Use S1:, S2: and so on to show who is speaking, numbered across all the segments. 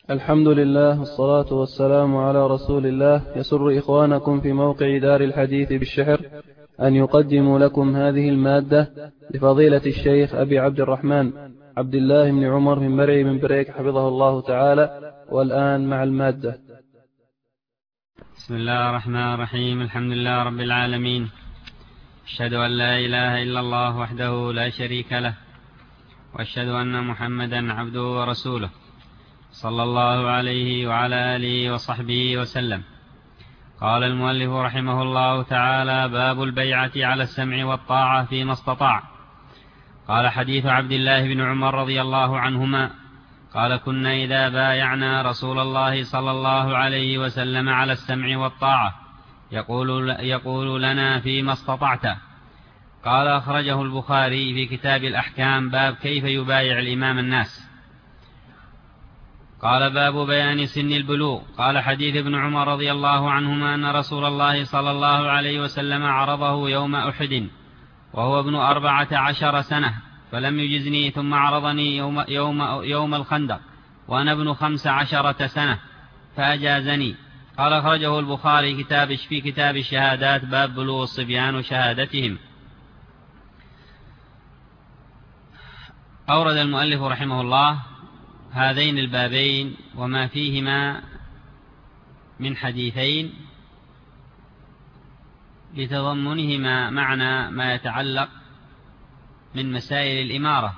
S1: الحمد لله والصلاة والسلام على رسول الله. يسر إخوانكم في موقع دار الحديث بالشحر أن يقدموا لكم هذه المادة لفضيلة الشيخ أبي عبد الرحمن عبد الله بن عمر من مرعي من بريك حفظه الله تعالى. والآن مع المادة.
S2: بسم الله الرحمن الرحيم. الحمد لله رب العالمين، أشهد أن لا إله إلا الله وحده لا شريك له، وأشهد أن محمدا عبده ورسوله، صلى الله عليه وعلى آله وصحبه وسلم. قال المؤلف رحمه الله تعالى: باب البيعة على السمع والطاعة فيما استطاع. قال: حديث عبد الله بن عمر رضي الله عنهما قال: كنا إذا بايعنا رسول الله صلى الله عليه وسلم على السمع والطاعة يقول لنا فيما استطعت. قال: أخرجه البخاري في كتاب الأحكام، باب كيف يبايع الإمام الناس. قال: باب بيان سن البلوغ. قال: حديث ابن عمر رضي الله عنهما أن رسول الله صلى الله عليه وسلم عرضه يوم أحد وهو ابن 14 سنة فلم يجزني، ثم عرضني يوم الخندق وأنا ابن 15 سنة فأجازني. قال: أخرجه البخاري في كتاب الشهادات، باب بلوغ الصبيان وشهادتهم. أورد المؤلف رحمه الله هذين البابين وما فيهما من حديثين لتضمنهما معنى ما يتعلق من مسائل الإمارة.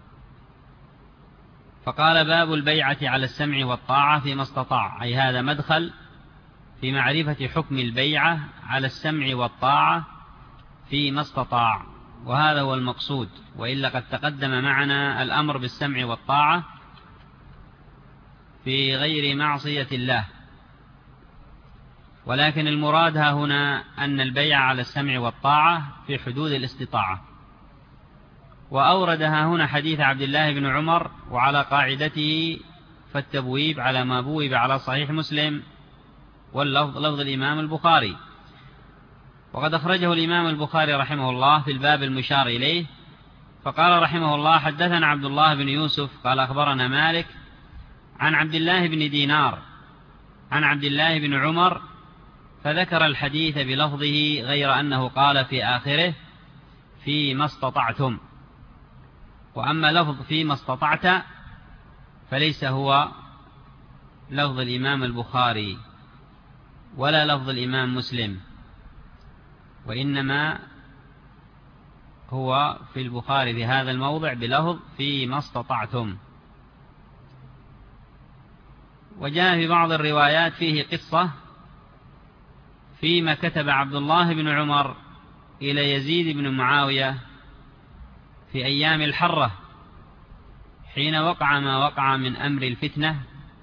S2: فقال: باب البيعة على السمع والطاعة فيما استطاع، أي هذا مدخل في معرفة حكم البيعة على السمع والطاعة فيما استطاع، وهذا هو المقصود، وإلا قد تقدم معنا الأمر بالسمع والطاعة في غير معصية الله، ولكن المراد ها هنا أن البيع على السمع والطاعة في حدود الاستطاعة. وأوردها هنا حديث عبد الله بن عمر، وعلى قاعدته فالتبويب على ما بوب على صحيح مسلم، واللفظ لفظ الإمام البخاري. وقد أخرجه الإمام البخاري رحمه الله في الباب المشار إليه، فقال رحمه الله: حدثنا عبد الله بن يوسف قال: أخبرنا مالك عن عبد الله بن دينار عن عبد الله بن عمر، فذكر الحديث بلفظه، غير أنه قال في آخره: فيما استطعتم. وأما لفظ فيما استطعت فليس هو لفظ الإمام البخاري ولا لفظ الإمام مسلم، وإنما هو في البخاري في هذا الموضع بلفظ فيما استطعتم. وجاء في بعض الروايات فيه قصة فيما كتب عبد الله بن عمر إلى يزيد بن معاوية في أيام الحرة حين وقع ما وقع من أمر الفتنة،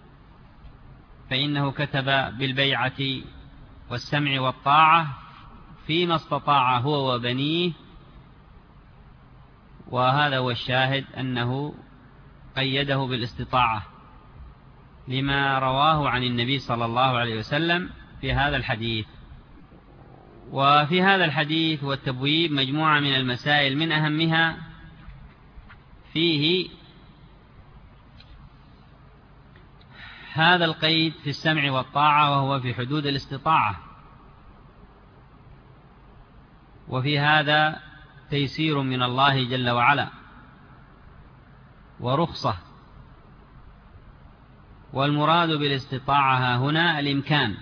S2: فإنه كتب بالبيعة والسمع والطاعة فيما استطاع هو وبنيه، وهذا هو الشاهد أنه قيده بالاستطاعة لما رواه عن النبي صلى الله عليه وسلم في هذا الحديث. وفي هذا الحديث والتبويب مجموعة من المسائل، من أهمها فيه هذا القيد في السمع والطاعة وهو في حدود الاستطاعة، وفي هذا تيسير من الله جل وعلا ورخصة. والمراد بالاستطاعة هنا الإمكان،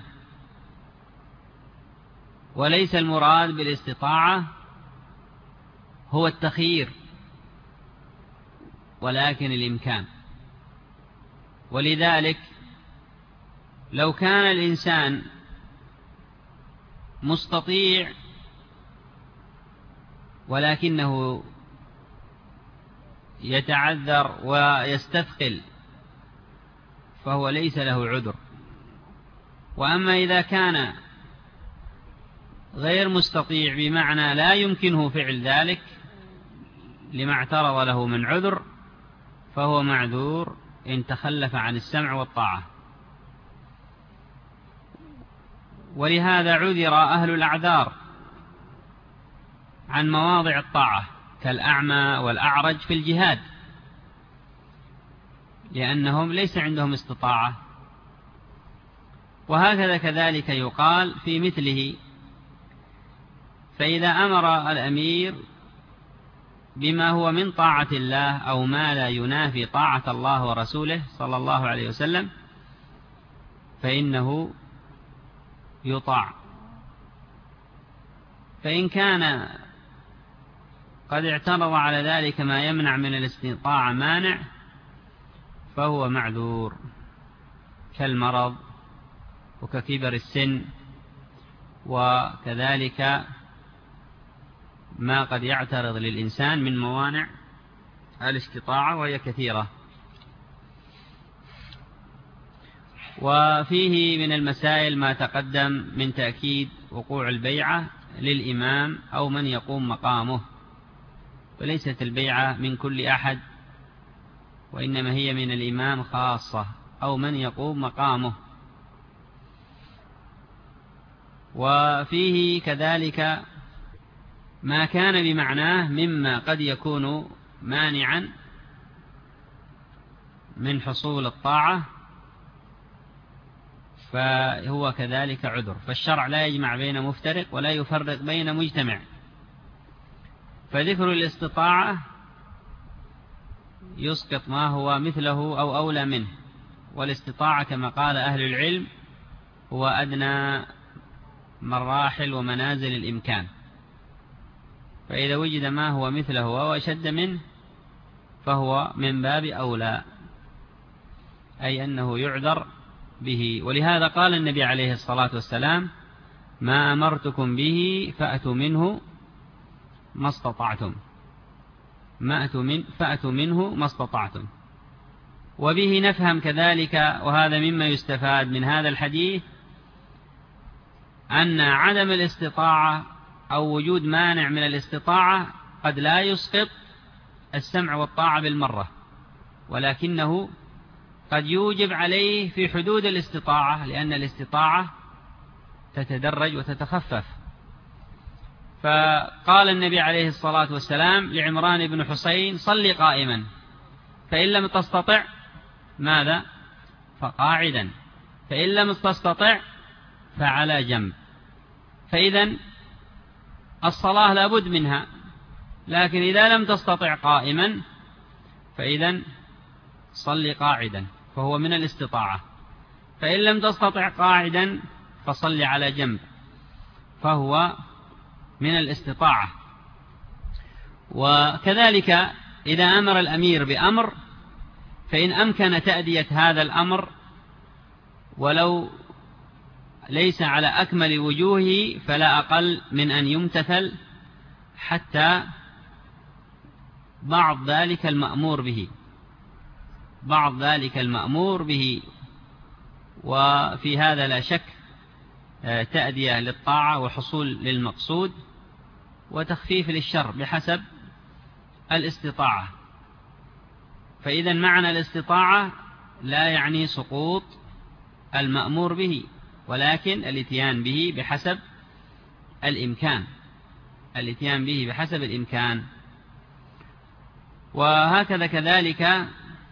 S2: وليس المراد بالاستطاعة هو التخيير، ولكن الإمكان. ولذلك لو كان الإنسان مستطيع ولكنه يتعذر ويستثقل فهو ليس له عذر. وأما إذا كان غير مستطيع بمعنى لا يمكنه فعل ذلك لما اعترض له من عذر، فهو معذور إن تخلف عن السمع والطاعة. ولهذا عذر أهل الأعذار عن مواضع الطاعة كالأعمى والأعرج في الجهاد، لأنهم ليس عندهم استطاعة. وهكذا كذلك يقال في مثله. فإذا أمر الأمير بما هو من طاعة الله أو ما لا ينافي طاعة الله ورسوله صلى الله عليه وسلم فإنه يطاع. فإن كان قد اعترض على ذلك ما يمنع من الاستطاعة مانع فهو معذور، كالمرض وككبر السن، وكذلك ما قد يعترض للإنسان من موانع الاستطاعة وهي كثيرة. وفيه من المسائل ما تقدم من تأكيد وقوع البيعة للإمام أو من يقوم مقامه، وليست البيعة من كل أحد، وإنما هي من الإمام خاصة أو من يقوم مقامه. وفيه كذلك ما كان بمعناه مما قد يكون مانعا من حصول الطاعة فهو كذلك عذر. فالشرع لا يجمع بين مفترق ولا يفرق بين مجتمع. فذكر الاستطاعة يسقط ما هو مثله أو أولى منه، والاستطاعة كما قال أهل العلم هو أدنى مراحل ومنازل الإمكان، فإذا وجد ما هو مثله أو أشد منه فهو من باب أولى، أي أنه يعذر به. ولهذا قال النبي عليه الصلاة والسلام: ما أمرتكم به فأتوا منه ما استطعتم، فأتوا منه ما استطعتم. وبه نفهم كذلك، وهذا مما يستفاد من هذا الحديث، أن عدم الاستطاعة أو وجود مانع من الاستطاعة قد لا يسقط السمع والطاعة بالمرة، ولكنه قد يوجب عليه في حدود الاستطاعة، لأن الاستطاعة تتدرج وتتخفف. فقال النبي عليه الصلاة والسلام لعمران بن حسين: صل قائما، فإن لم تستطع ماذا؟ فقاعدا، فإن لم تستطع فعلى جنب. فإذا الصلاة لابد منها، لكن إذا لم تستطع قائما فإذا صل قاعدا، فهو من الاستطاعة. فإن لم تستطع قاعدا فصل على جنب، فهو من الاستطاعة. وكذلك إذا أمر الأمير بأمر فإن أمكن تأدية هذا الأمر ولو ليس على أكمل وجوهه فلا أقل من أن يمتثل حتى بعض ذلك المأمور به. وفي هذا لا شك تأدية للطاعة وحصول للمقصود وتخفيف للشر بحسب الاستطاعة. فإذا معنى الاستطاعة لا يعني سقوط المأمور به، ولكن الاتيان به بحسب الإمكان. وهكذا كذلك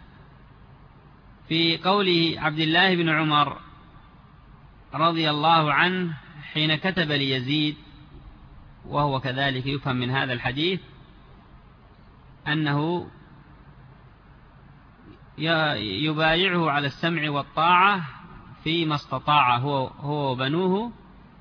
S2: في قوله عبد الله بن عمر رضي الله عنه حين كتب ليزيد، وهو كذلك يفهم من هذا الحديث أنه يبايعه على السمع والطاعة فيما استطاع هو وبنوه.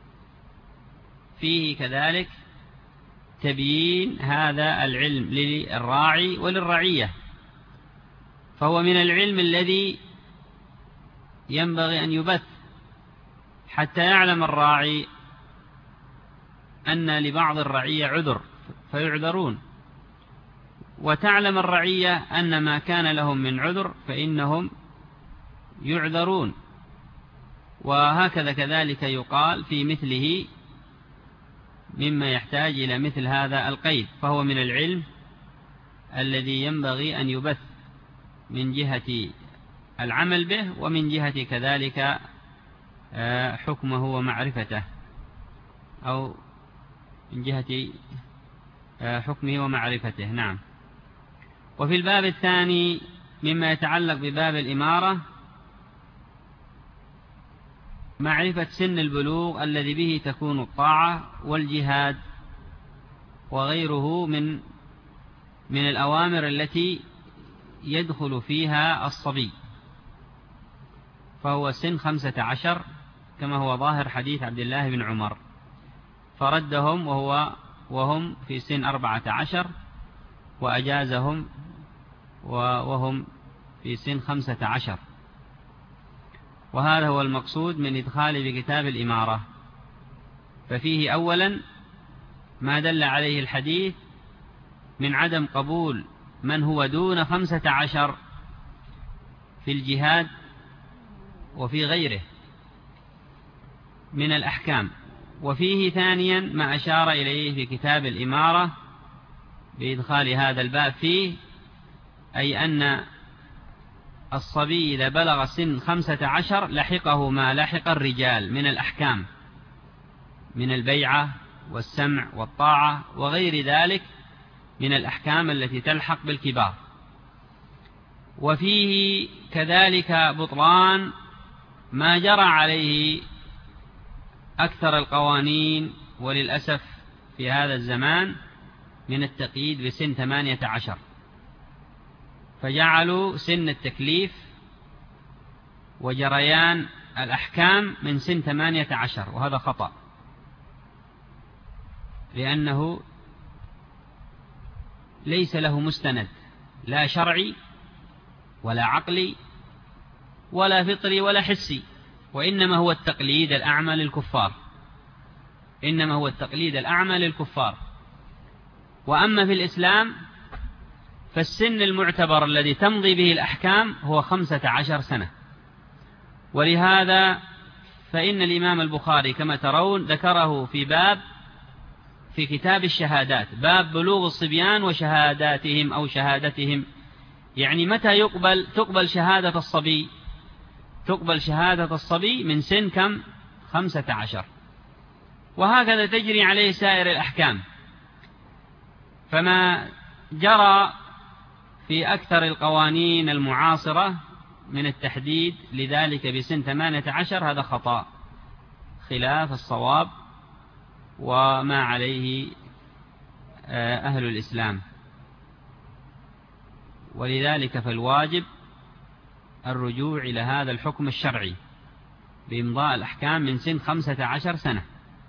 S2: فيه كذلك تبيين هذا العلم للراعي وللرعية، فهو من العلم الذي ينبغي أن يبث حتى يعلم الراعي أن لبعض الرعية عذر فيعذرون، وتعلم الرعية أن ما كان لهم من عذر فإنهم يعذرون. وهكذا كذلك يقال في مثله مما يحتاج إلى مثل هذا القيد، فهو من العلم الذي ينبغي أن يبث من جهة العمل به ومن جهة كذلك حكمه ومعرفته، أو من جهة حكمه ومعرفته. نعم. وفي الباب الثاني مما يتعلق بباب الإمارة معرفة سن البلوغ الذي به تكون الطاعة والجهاد وغيره من الأوامر التي يدخل فيها الصبي، فهو سن 15 كما هو ظاهر حديث عبد الله بن عمر، فردهم وهم في سن 14 وأجازهم وهم في سن 15. وهذا هو المقصود من إدخال بكتاب الإمارة. ففيه أولا ما دل عليه الحديث من عدم قبول من هو دون 15 في الجهاد وفي غيره من الأحكام. وفيه ثانيا ما أشار إليه في كتاب الإمارة بإدخال هذا الباب فيه، أي أن الصبي إذا بلغ سن 15 لحقه ما لحق الرجال من الأحكام من البيعة والسمع والطاعة وغير ذلك من الأحكام التي تلحق بالكبار. وفيه كذلك بطلان ما جرى عليه أكثر القوانين وللأسف في هذا الزمان من التقييد بسن 18، فجعلوا سن التكليف وجريان الأحكام من سن 18، وهذا خطأ، لأنه ليس له مستند لا شرعي ولا عقلي ولا فطري ولا حسي، وإنما هو التقليد الأعمى للكفار، إنما هو التقليد الأعمى للكفار. وأما في الإسلام فالسن المعتبر الذي تمضي به الأحكام هو 15 سنة. ولهذا فإن الإمام البخاري كما ترون ذكره في كتاب الشهادات، باب بلوغ الصبيان وشهاداتهم أو شهادتهم، يعني متى تقبل شهادة الصبي؟ تقبل شهادة الصبي من سن كم؟ 15. وهكذا تجري عليه سائر الأحكام. فما جرى في أكثر القوانين المعاصرة من التحديد لذلك بسن 18 هذا خطأ خلاف الصواب وما عليه أهل الإسلام. ولذلك فالواجب الرجوع إلى هذا الحكم الشرعي بإمضاء الأحكام من سن 15 سنة.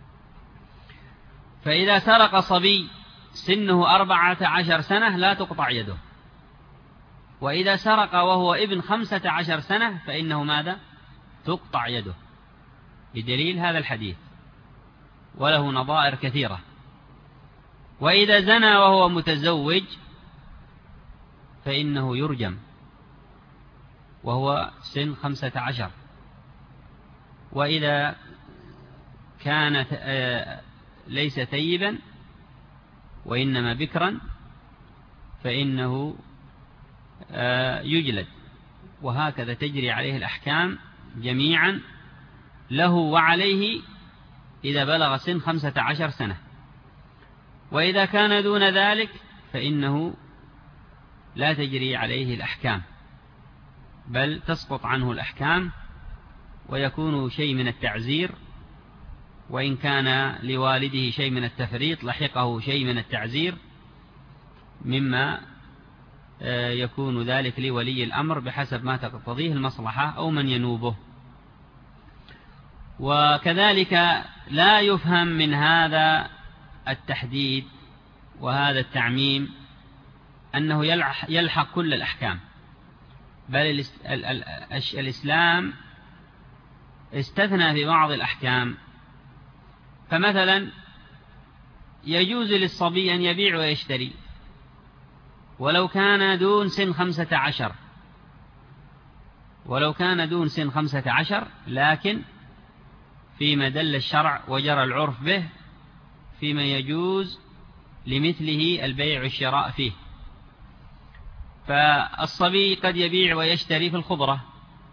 S2: فإذا سرق صبي سنه 14 سنة لا تقطع يده، وإذا سرق وهو ابن 15 سنة فإنه ماذا؟ تقطع يده، بدليل هذا الحديث وله نظائر كثيرة. وإذا زنى وهو متزوج فإنه يرجم وهو سن 15. وإذا كان ليس ثيبا وإنما بكرا فإنه يجلد. وهكذا تجري عليه الأحكام جميعا له وعليه إذا بلغ سن 15 سنة. وإذا كان دون ذلك فإنه لا تجري عليه الأحكام، بل تسقط عنه الأحكام ويكون شيء من التعزير، وإن كان لوالده شيء من التفريط لحقه شيء من التعزير، مما يكون ذلك لولي الأمر بحسب ما تقتضيه المصلحة أو من ينوبه. وكذلك لا يفهم من هذا التحديد وهذا التعميم أنه يلحق كل الأحكام، بل الإسلام استثنى في بعض الأحكام. فمثلا يجوز للصبي أن يبيع ويشتري ولو كان دون سن 15، ولو كان دون سن 15، لكن فيما دل الشرع وجرى العرف به فيما يجوز لمثله البيع والشراء فيه. فالصبي قد يبيع ويشتري في الخضرة،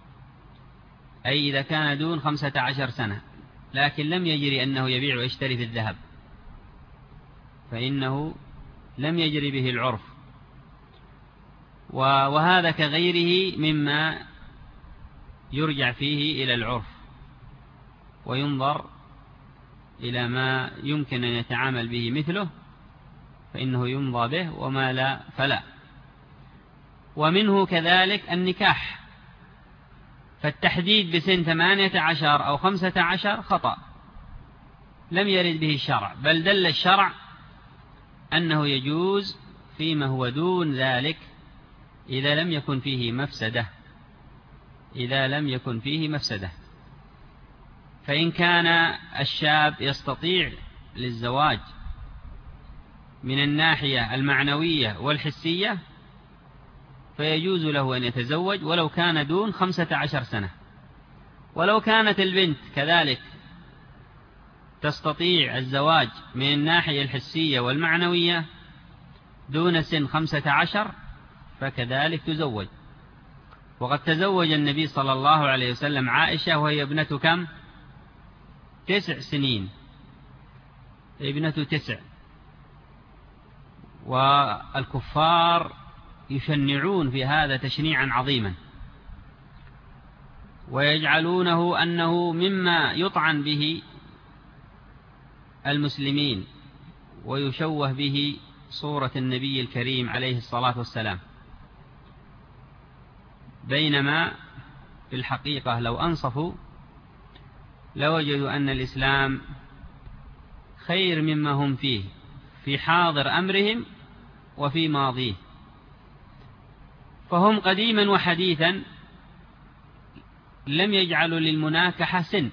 S2: أي إذا كان دون 15 سنة، لكن لم يجري أنه يبيع ويشتري في الذهب، فإنه لم يجري به العرف. وهذا كغيره مما يرجع فيه إلى العرف وينظر إلى ما يمكن أن يتعامل به مثله فإنه يمضى به، وما لا فلا. ومنه كذلك النكاح، فالتحديد بسن 18 أو 15 خطأ، لم يرد به الشرع، بل دل الشرع أنه يجوز فيما هو دون ذلك إذا لم يكن فيه مفسدة. فإن كان الشاب يستطيع للزواج من الناحية المعنوية والحسية فيجوز له أن يتزوج ولو كان دون 15 سنة. ولو كانت البنت كذلك تستطيع الزواج من الناحية الحسية والمعنوية دون سن 15 فكذلك تزوج. وقد تزوج النبي صلى الله عليه وسلم عائشة وهي ابنة كم؟ 9 سنين، ابنة 9. والكفار يشنعون في هذا تشنيعا عظيما، ويجعلونه أنه مما يطعن به المسلمين ويشوه به صورة النبي الكريم عليه الصلاة والسلام، بينما في الحقيقة لو أنصفوا لوجدوا أن الإسلام خير مما هم فيه في حاضر أمرهم وفي ماضيه. فهم قديما وحديثا لم يجعلوا للمناكحة سن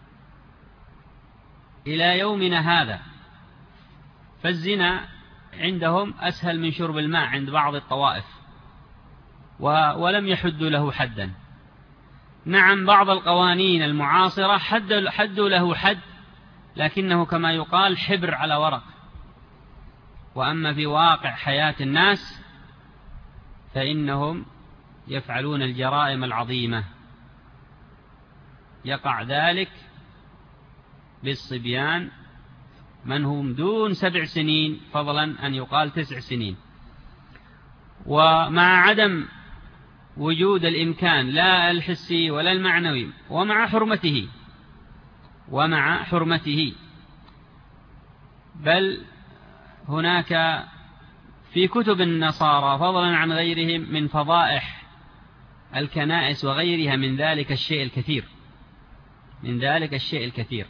S2: إلى يومنا هذا، فالزنا عندهم أسهل من شرب الماء عند بعض الطوائف، ولم يحدوا له حدا. نعم، بعض القوانين المعاصرة حدوا له حد، لكنه كما يقال حبر على ورق. وأما في واقع حياة الناس فإنهم يفعلون الجرائم العظيمة، يقع ذلك بالصبيان من هم دون 7 سنين، فضلا أن يقال 9 سنين. ومع عدم وجود الإمكان لا الحسي ولا المعنوي، ومع حرمته بل هناك في كتب النصارى فضلا عن غيرهم من فضائح الكنائس وغيرها من ذلك الشيء الكثير.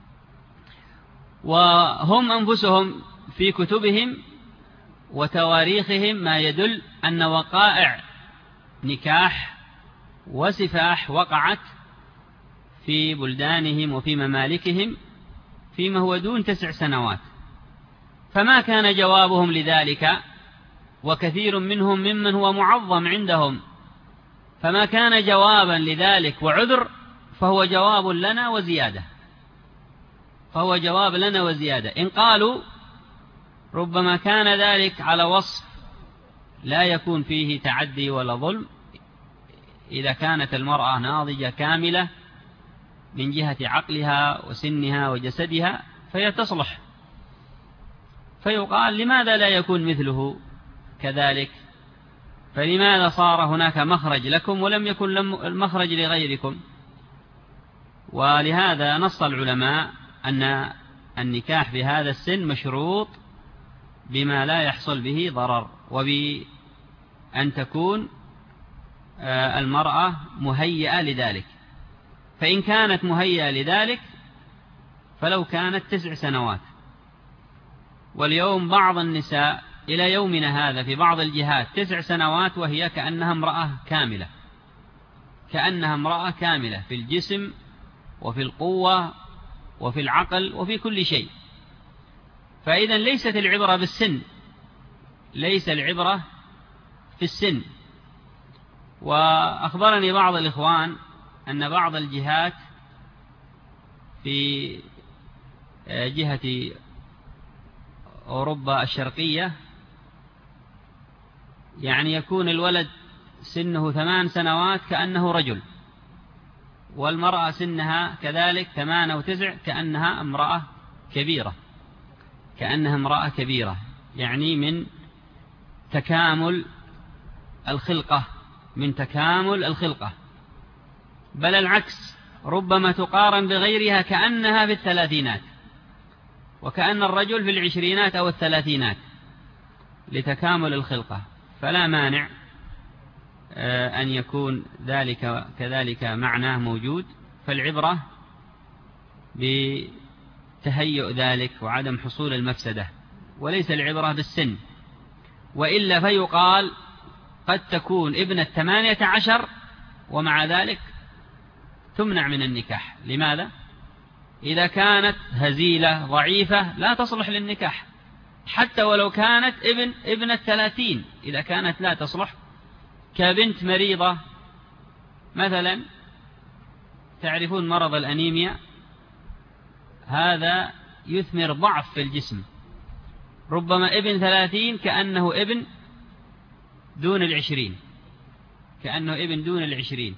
S2: وهم أنفسهم في كتبهم وتواريخهم ما يدل أن وقائع نكاح وسفاح وقعت في بلدانهم وفي ممالكهم فيما هو دون 9 سنوات. فما كان جوابهم لذلك، وكثير منهم ممن هو معظم عندهم، فما كان جوابا لذلك وعذر فهو جواب لنا وزيادة. إن قالوا ربما كان ذلك على وصف لا يكون فيه تعدي ولا ظلم، إذا كانت المرأة ناضجة كاملة من جهة عقلها وسنها وجسدها فهي تصلح، فيقال لماذا لا يكون مثله كذلك؟ فلماذا صار هناك مخرج لكم ولم يكن المخرج لغيركم؟ ولهذا نص العلماء أن النكاح في هذا السن مشروط بما لا يحصل به ضرر، وبأن تكون المرأة مهيئة لذلك. فإن كانت مهيئة لذلك فلو كانت 9 سنوات. واليوم بعض النساء إلى يومنا هذا في بعض الجهات 9 سنوات وهي كأنها امرأة كاملة في الجسم وفي القوة وفي العقل وفي كل شيء. فإذا ليست العبرة بالسن، ليس العبرة في السن. وأخبرني بعض الإخوان أن بعض الجهات في جهة أوروبا الشرقية يعني يكون الولد سنه 8 سنوات كأنه رجل، والمرأة سنها كذلك 8 و9 كأنها امرأة كبيرة، يعني من تكامل الخلقة من تكامل الخلقة، بل العكس، ربما تقارن بغيرها كأنها في الثلاثينات، وكأن الرجل في العشرينات أو الثلاثينات لتكامل الخلقة. فلا مانع أن يكون ذلك كذلك معناه موجود، فالعبرة بتهيؤ ذلك وعدم حصول المفسدة، وليس العبرة بالسن، وإلا فيقال قد تكون ابنة 18 ومع ذلك تمنع من النكاح. لماذا؟ إذا كانت هزيلة ضعيفة لا تصلح للنكاح، حتى ولو كانت ابنة 30 إذا كانت لا تصلح، كبنت مريضة مثلا، تعرفون مرض الأنيميا، هذا يثمر ضعف في الجسم، ربما ابن 30 كأنه ابن دون 20، كأنه ابن دون 20.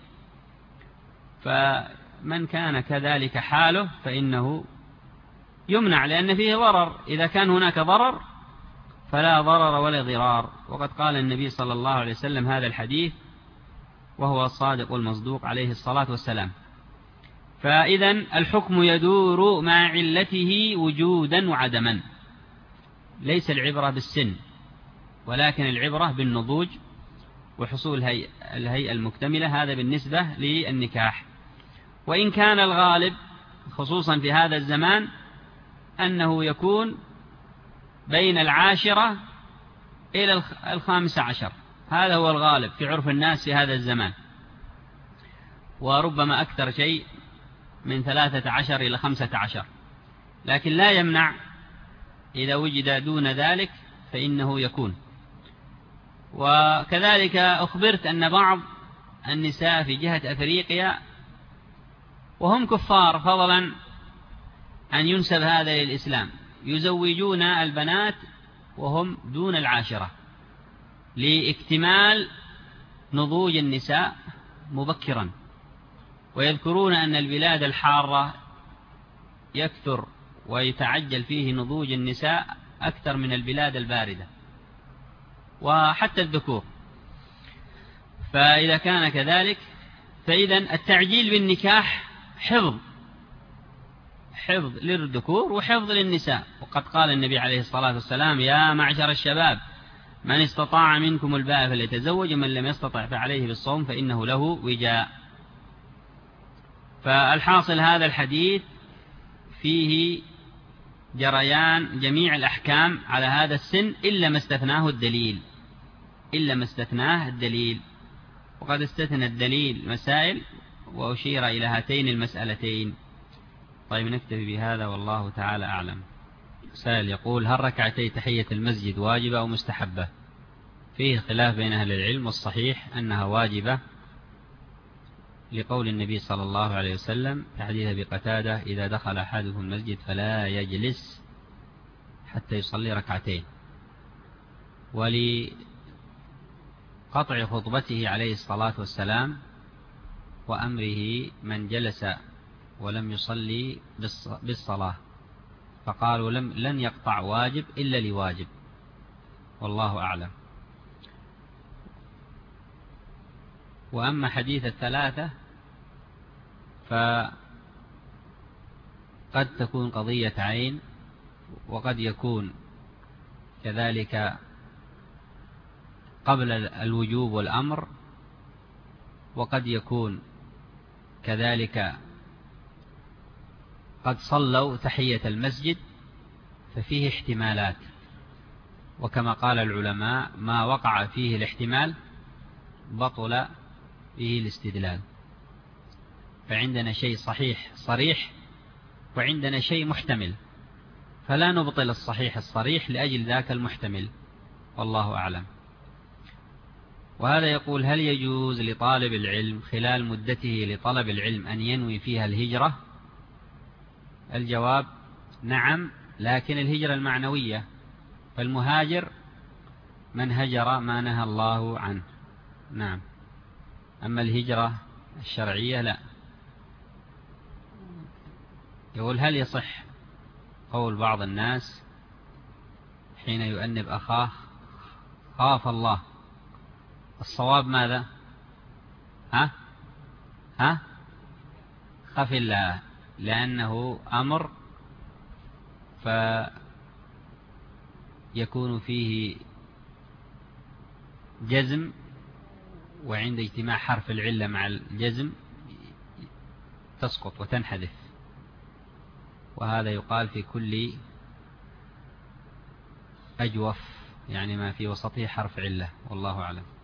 S2: فمن كان كذلك حاله فإنه يمنع، لأن فيه ضرر. إذا كان هناك ضرر فلا ضرر ولا ضرار، وقد قال النبي صلى الله عليه وسلم هذا الحديث وهو الصادق المصدوق عليه الصلاة والسلام. فإذا الحكم يدور مع علته وجودا وعدما، ليس العبرة بالسن، ولكن العبرة بالنضوج وحصول الهيئة المكتملة. هذا بالنسبة للنكاح. وإن كان الغالب خصوصا في هذا الزمان أنه يكون بين 10 إلى 15، هذا هو الغالب في عرف الناس في هذا الزمان، وربما أكثر شيء من 13 إلى 15، لكن لا يمنع إذا وجد دون ذلك فإنه يكون. وكذلك أخبرت أن بعض النساء في جهة أفريقيا وهم كفار، فضلا أن ينسب هذا للإسلام، يزوجون البنات وهم دون 10 لاكتمال نضوج النساء مبكرا، ويذكرون أن البلاد الحارة يكثر ويتعجل فيه نضوج النساء أكثر من البلاد الباردة وحتى الذكور. فإذا كان كذلك فإذا التعجيل بالنكاح حفظ للذكور وحفظ للنساء. وقد قال النبي عليه الصلاة والسلام: يا معشر الشباب من استطاع منكم الباء فليتزوج، من لم يستطع فعليه بالصوم فإنه له وجاء. فالحاصل هذا الحديث فيه جريان جميع الأحكام على هذا السن إلا ما استثناه الدليل، وقد استثنى الدليل مسائل وأشير إلى هاتين المسألتين. طيب نكتفي بهذا والله تعالى أعلم. سائل يقول: هل ركعتي تحية المسجد واجبة أو مستحبة؟ فيه خلاف بين أهل العلم، والصحيح أنها واجبة لقول النبي صلى الله عليه وسلم في حديث أبي قتادة: إذا دخل أحدكم المسجد فلا يجلس حتى يصلي ركعتين. ولقطع خطبته عليه الصلاة والسلام وأمره من جلس ولم يصلي بالصلاة، فقالوا لن يقطع واجب إلا لواجب، والله أعلم. وأما حديث الثلاثة فقد تكون قضية عين، وقد يكون كذلك قبل الوجوب والأمر، وقد يكون كذلك قد صلوا تحية المسجد، ففيه احتمالات. وكما قال العلماء: ما وقع فيه الاحتمال بطل فيه الاستدلال. فعندنا شيء صحيح صريح وعندنا شيء محتمل، فلا نبطل الصحيح الصريح لأجل ذاك المحتمل، والله أعلم. وهذا يقول: هل يجوز لطالب العلم خلال مدته لطلب العلم أن ينوي فيها الهجرة؟ الجواب: نعم، لكن الهجرة المعنوية، فالمهاجر من هجر ما نهى الله عنه. نعم. أما الهجرة الشرعية لا. يقول: هل يصح قول بعض الناس حين يؤنب أخاه: خاف الله الصواب ماذا؟ ها خف الله، لأنه أمر فيكون فيه جزم، وعند اجتماع حرف العلة مع الجزم تسقط وتنحذف، وهذا يقال في كل أجوف، يعني ما في وسطه حرف علة، والله أعلم.